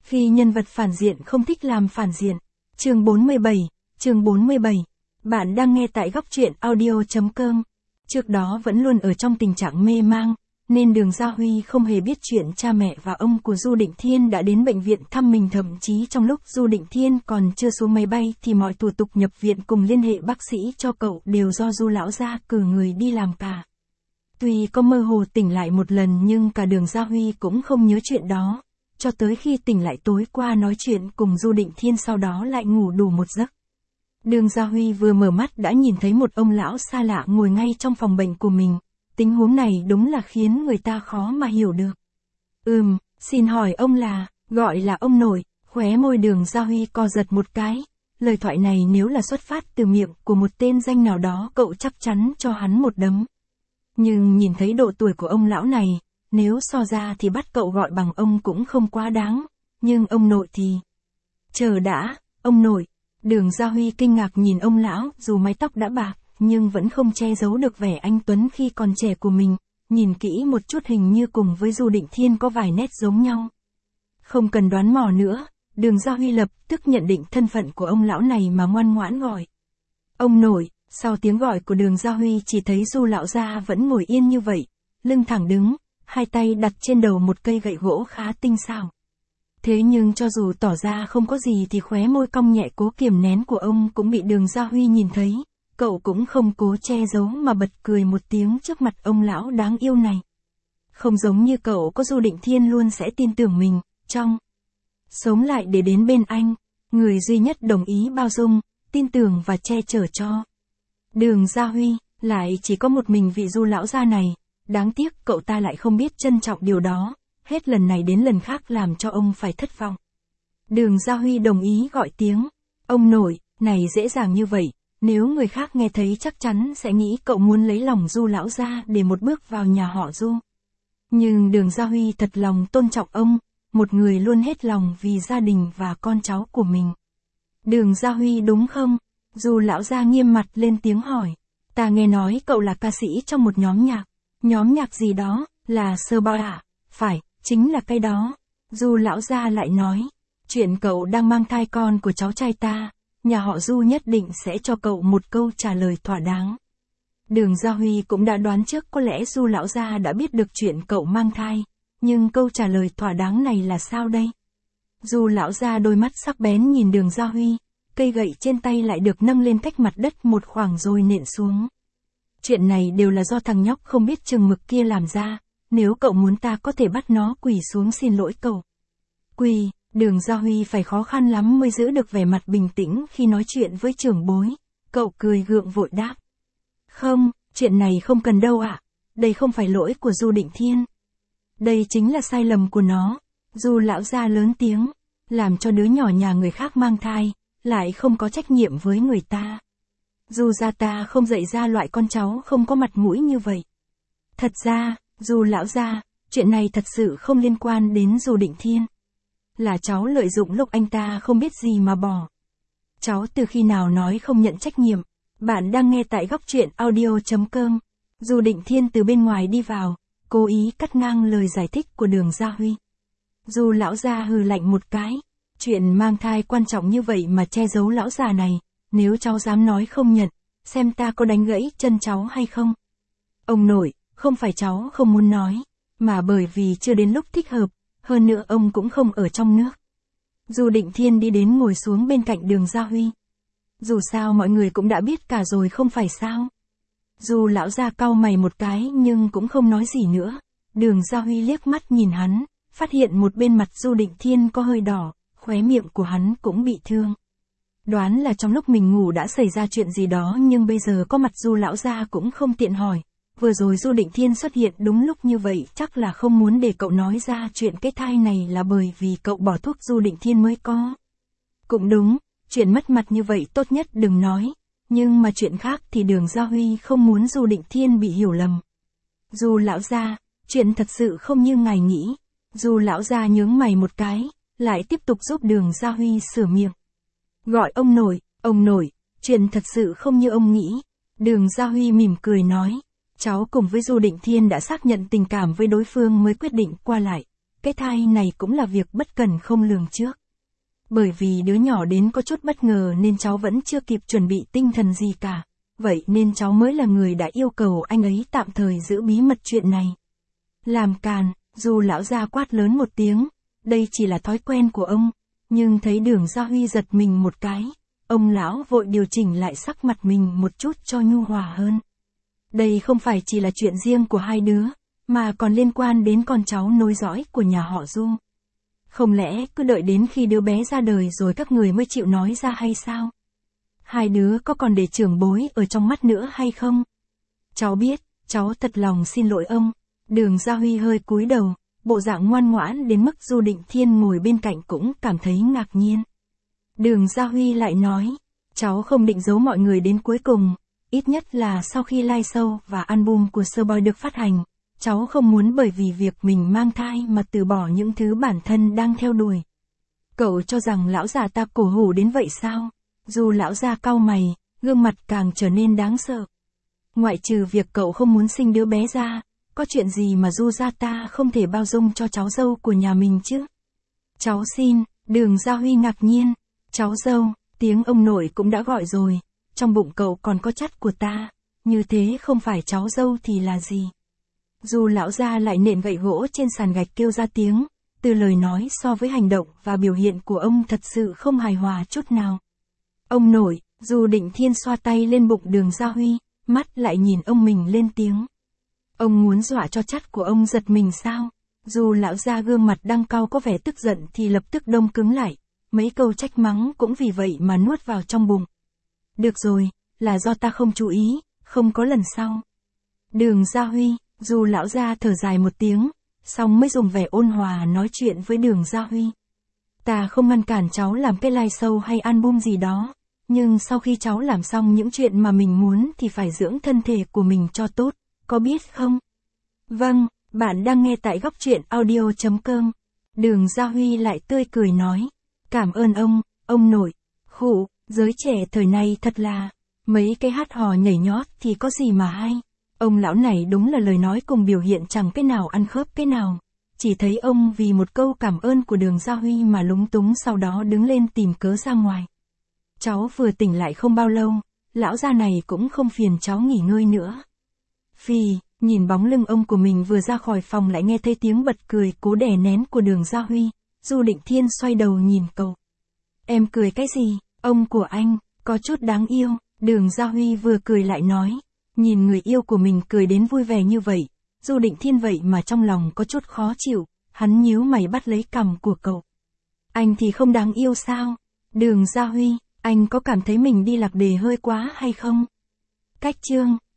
Khi nhân vật phản diện không thích làm phản diện. Chương 47. Bạn đang nghe tại góc truyện audio.com. Trước đó vẫn luôn ở trong tình trạng mê mang, nên Đường Gia Huy không hề biết chuyện cha mẹ và ông của Du Định Thiên đã đến bệnh viện thăm mình, thậm chí trong lúc Du Định Thiên còn chưa xuống máy bay thì mọi thủ tục nhập viện cùng liên hệ bác sĩ cho cậu đều do Du lão gia cử người đi làm cả. Tuy có mơ hồ tỉnh lại một lần nhưng cả Đường Gia Huy cũng không nhớ chuyện đó, cho tới khi tỉnh lại tối qua nói chuyện cùng Du Định Thiên, sau đó lại ngủ đủ một giấc. Đường Gia Huy vừa mở mắt đã nhìn thấy một ông lão xa lạ ngồi ngay trong phòng bệnh của mình. Tình huống này đúng là khiến người ta khó mà hiểu được. Xin hỏi ông là, gọi là ông nội, khóe môi Đường Gia Huy co giật một cái. Lời thoại này nếu là xuất phát từ miệng của một tên danh nào đó cậu chắc chắn cho hắn một đấm. Nhưng nhìn thấy độ tuổi của ông lão này, nếu so ra thì bắt cậu gọi bằng ông cũng không quá đáng. Nhưng ông nội thì... Chờ đã, ông nội. Đường Gia Huy kinh ngạc nhìn ông lão, dù mái tóc đã bạc, nhưng vẫn không che giấu được vẻ anh tuấn khi còn trẻ của mình. Nhìn kỹ một chút hình như cùng với Du Định Thiên có vài nét giống nhau. Không cần đoán mò nữa, Đường Gia Huy lập tức nhận định thân phận của ông lão này mà ngoan ngoãn gọi. Ông nội. Sau tiếng gọi của Đường Gia Huy chỉ thấy Du lão gia vẫn ngồi yên như vậy, lưng thẳng đứng, hai tay đặt trên đầu một cây gậy gỗ khá tinh xảo. Thế nhưng cho dù tỏ ra không có gì thì khóe môi cong nhẹ cố kiềm nén của ông cũng bị Đường Gia Huy nhìn thấy, cậu cũng không cố che giấu mà bật cười một tiếng trước mặt ông lão đáng yêu này. Không giống như cậu có Du Định Thiên luôn sẽ tin tưởng mình, sống lại để đến bên anh, người duy nhất đồng ý bao dung, tin tưởng và che chở cho. Đường Gia Huy, lại chỉ có một mình vị Du lão gia này, đáng tiếc cậu ta lại không biết trân trọng điều đó, hết lần này đến lần khác làm cho ông phải thất vọng. Đường Gia Huy đồng ý gọi tiếng, ông nội, này dễ dàng như vậy, nếu người khác nghe thấy chắc chắn sẽ nghĩ cậu muốn lấy lòng Du lão gia để một bước vào nhà họ Du. Nhưng Đường Gia Huy thật lòng tôn trọng ông, một người luôn hết lòng vì gia đình và con cháu của mình. Đường Gia Huy đúng không? Du lão gia nghiêm mặt lên tiếng hỏi. Ta nghe nói cậu là ca sĩ trong một nhóm nhạc. Nhóm nhạc gì đó, là Sơ Boy à? Phải, chính là cái đó. Du lão gia lại nói. Chuyện cậu đang mang thai con của cháu trai ta, nhà họ Du nhất định sẽ cho cậu một câu trả lời thỏa đáng. Đường Gia Huy cũng đã đoán trước có lẽ Du lão gia đã biết được chuyện cậu mang thai. Nhưng câu trả lời thỏa đáng này là sao đây? Du lão gia đôi mắt sắc bén nhìn Đường Gia Huy. Cây gậy trên tay lại được nâng lên cách mặt đất một khoảng rồi nện xuống. Chuyện này đều là do thằng nhóc không biết chừng mực kia làm ra, nếu cậu muốn ta có thể bắt nó quỳ xuống xin lỗi cậu. Quỳ, Đường Gia Huy phải khó khăn lắm mới giữ được vẻ mặt bình tĩnh khi nói chuyện với trưởng bối, cậu cười gượng vội đáp. Không, chuyện này không cần đâu ạ, đây không phải lỗi của Du Định Thiên. Đây chính là sai lầm của nó, Du lão gia lớn tiếng, làm cho đứa nhỏ nhà người khác mang thai. Lại không có trách nhiệm với người ta. Du gia ta không dạy ra loại con cháu không có mặt mũi như vậy. Thật ra, Du lão gia, chuyện này thật sự không liên quan đến Du Định Thiên. Là cháu lợi dụng lúc anh ta không biết gì mà bỏ. Cháu từ khi nào nói không nhận trách nhiệm. Bạn đang nghe tại góc truyện audio.com. Du Định Thiên từ bên ngoài đi vào, cố ý cắt ngang lời giải thích của Đường Gia Huy. Du lão gia hừ lạnh một cái. Chuyện mang thai quan trọng như vậy mà che giấu lão già này, nếu cháu dám nói không nhận, xem ta có đánh gãy chân cháu hay không. Ông nội, không phải cháu không muốn nói, mà bởi vì chưa đến lúc thích hợp, hơn nữa ông cũng không ở trong nước. Du Định Thiên đi đến ngồi xuống bên cạnh Đường Gia Huy. Dù sao mọi người cũng đã biết cả rồi không phải sao. Du lão gia cau mày một cái nhưng cũng không nói gì nữa. Đường Gia Huy liếc mắt nhìn hắn, phát hiện một bên mặt Du Định Thiên có hơi đỏ. Khóe miệng của hắn cũng bị thương. Đoán là trong lúc mình ngủ đã xảy ra chuyện gì đó nhưng bây giờ có mặt Du lão gia cũng không tiện hỏi. Vừa rồi Du Định Thiên xuất hiện đúng lúc như vậy chắc là không muốn để cậu nói ra chuyện cái thai này là bởi vì cậu bỏ thuốc Du Định Thiên mới có. Cũng đúng, chuyện mất mặt như vậy tốt nhất đừng nói. Nhưng mà chuyện khác thì Đường Gia Huy không muốn Du Định Thiên bị hiểu lầm. Du lão gia, chuyện thật sự không như ngài nghĩ. Du lão gia nhướng mày một cái. Lại tiếp tục giúp Đường Gia Huy sửa miệng. Gọi ông nội, chuyện thật sự không như ông nghĩ. Đường Gia Huy mỉm cười nói, cháu cùng với Du Định Thiên đã xác nhận tình cảm với đối phương mới quyết định qua lại. cái thai này cũng là việc bất cần không lường trước. Bởi vì đứa nhỏ đến có chút bất ngờ nên cháu vẫn chưa kịp chuẩn bị tinh thần gì cả. Vậy nên cháu mới là người đã yêu cầu anh ấy tạm thời giữ bí mật chuyện này. Làm càn, dù lão gia quát lớn một tiếng, đây chỉ là thói quen của ông, nhưng thấy Đường Gia Huy giật mình một cái, ông lão vội điều chỉnh lại sắc mặt mình một chút cho nhu hòa hơn. Đây không phải chỉ là chuyện riêng của hai đứa, mà còn liên quan đến con cháu nối dõi của nhà họ Du. Không lẽ cứ đợi đến khi đứa bé ra đời rồi các người mới chịu nói ra hay sao? Hai đứa có còn để trưởng bối ở trong mắt nữa hay không? Cháu biết, cháu thật lòng xin lỗi ông. Đường Gia Huy hơi cúi đầu, bộ dạng ngoan ngoãn đến mức Du Định Thiên ngồi bên cạnh cũng cảm thấy ngạc nhiên. Đường Gia Huy lại nói, cháu không định giấu mọi người đến cuối cùng, ít nhất là sau khi live show và album của Sơ Boy được phát hành, cháu không muốn bởi vì việc mình mang thai mà từ bỏ những thứ bản thân đang theo đuổi. Cậu cho rằng lão già ta cổ hủ đến vậy sao? Dù lão già cau mày, gương mặt càng trở nên đáng sợ. Ngoại trừ việc cậu không muốn sinh đứa bé ra, có chuyện gì mà Du gia ta không thể bao dung cho cháu dâu của nhà mình chứ? Cháu xin, Đường Gia Huy ngạc nhiên, cháu dâu, tiếng ông nội cũng đã gọi rồi, trong bụng cậu còn có chắt của ta, như thế không phải cháu dâu thì là gì? Dù lão gia lại nện gậy gỗ trên sàn gạch kêu ra tiếng, từ lời nói so với hành động và biểu hiện của ông thật sự không hài hòa chút nào. Ông nội, dù Định Thiên xoa tay lên bụng Đường Gia Huy, mắt lại nhìn ông mình lên tiếng. Ông muốn dọa cho chắt của ông giật mình sao? Dù lão gia gương mặt đang cau có vẻ tức giận thì lập tức đông cứng lại, mấy câu trách mắng cũng vì vậy mà nuốt vào trong bụng. Được rồi, là do ta không chú ý, không có lần sau. Đường Gia Huy, dù lão gia thở dài một tiếng, xong mới dùng vẻ ôn hòa nói chuyện với Đường Gia Huy. Ta không ngăn cản cháu làm cái live show hay album gì đó, nhưng sau khi cháu làm xong những chuyện mà mình muốn thì phải dưỡng thân thể của mình cho tốt, có biết không? Vâng, bạn đang nghe tại góc truyện audio.com. Đường Gia Huy lại tươi cười nói. Cảm ơn ông nội. Khụ, giới trẻ thời nay thật là, mấy cái hát hò nhảy nhót thì có gì mà hay. Ông lão này đúng là lời nói cùng biểu hiện chẳng cái nào ăn khớp cái nào. Chỉ thấy ông vì một câu cảm ơn của Đường Gia Huy mà lúng túng sau đó đứng lên tìm cớ ra ngoài. Cháu vừa tỉnh lại không bao lâu, lão gia này cũng không phiền cháu nghỉ ngơi nữa. Phì, nhìn bóng lưng ông của mình vừa ra khỏi phòng lại nghe thấy tiếng bật cười cố đè nén của Đường Gia Huy, Du Định Thiên xoay đầu nhìn cậu. Em cười cái gì, ông của anh, có chút đáng yêu, Đường Gia Huy vừa cười lại nói, nhìn người yêu của mình cười đến vui vẻ như vậy, Du Định Thiên vậy mà trong lòng có chút khó chịu, hắn nhíu mày bắt lấy cằm của cậu. Anh thì không đáng yêu sao? Đường Gia Huy, anh có cảm thấy mình đi lạc đề hơi quá hay không? Cách chương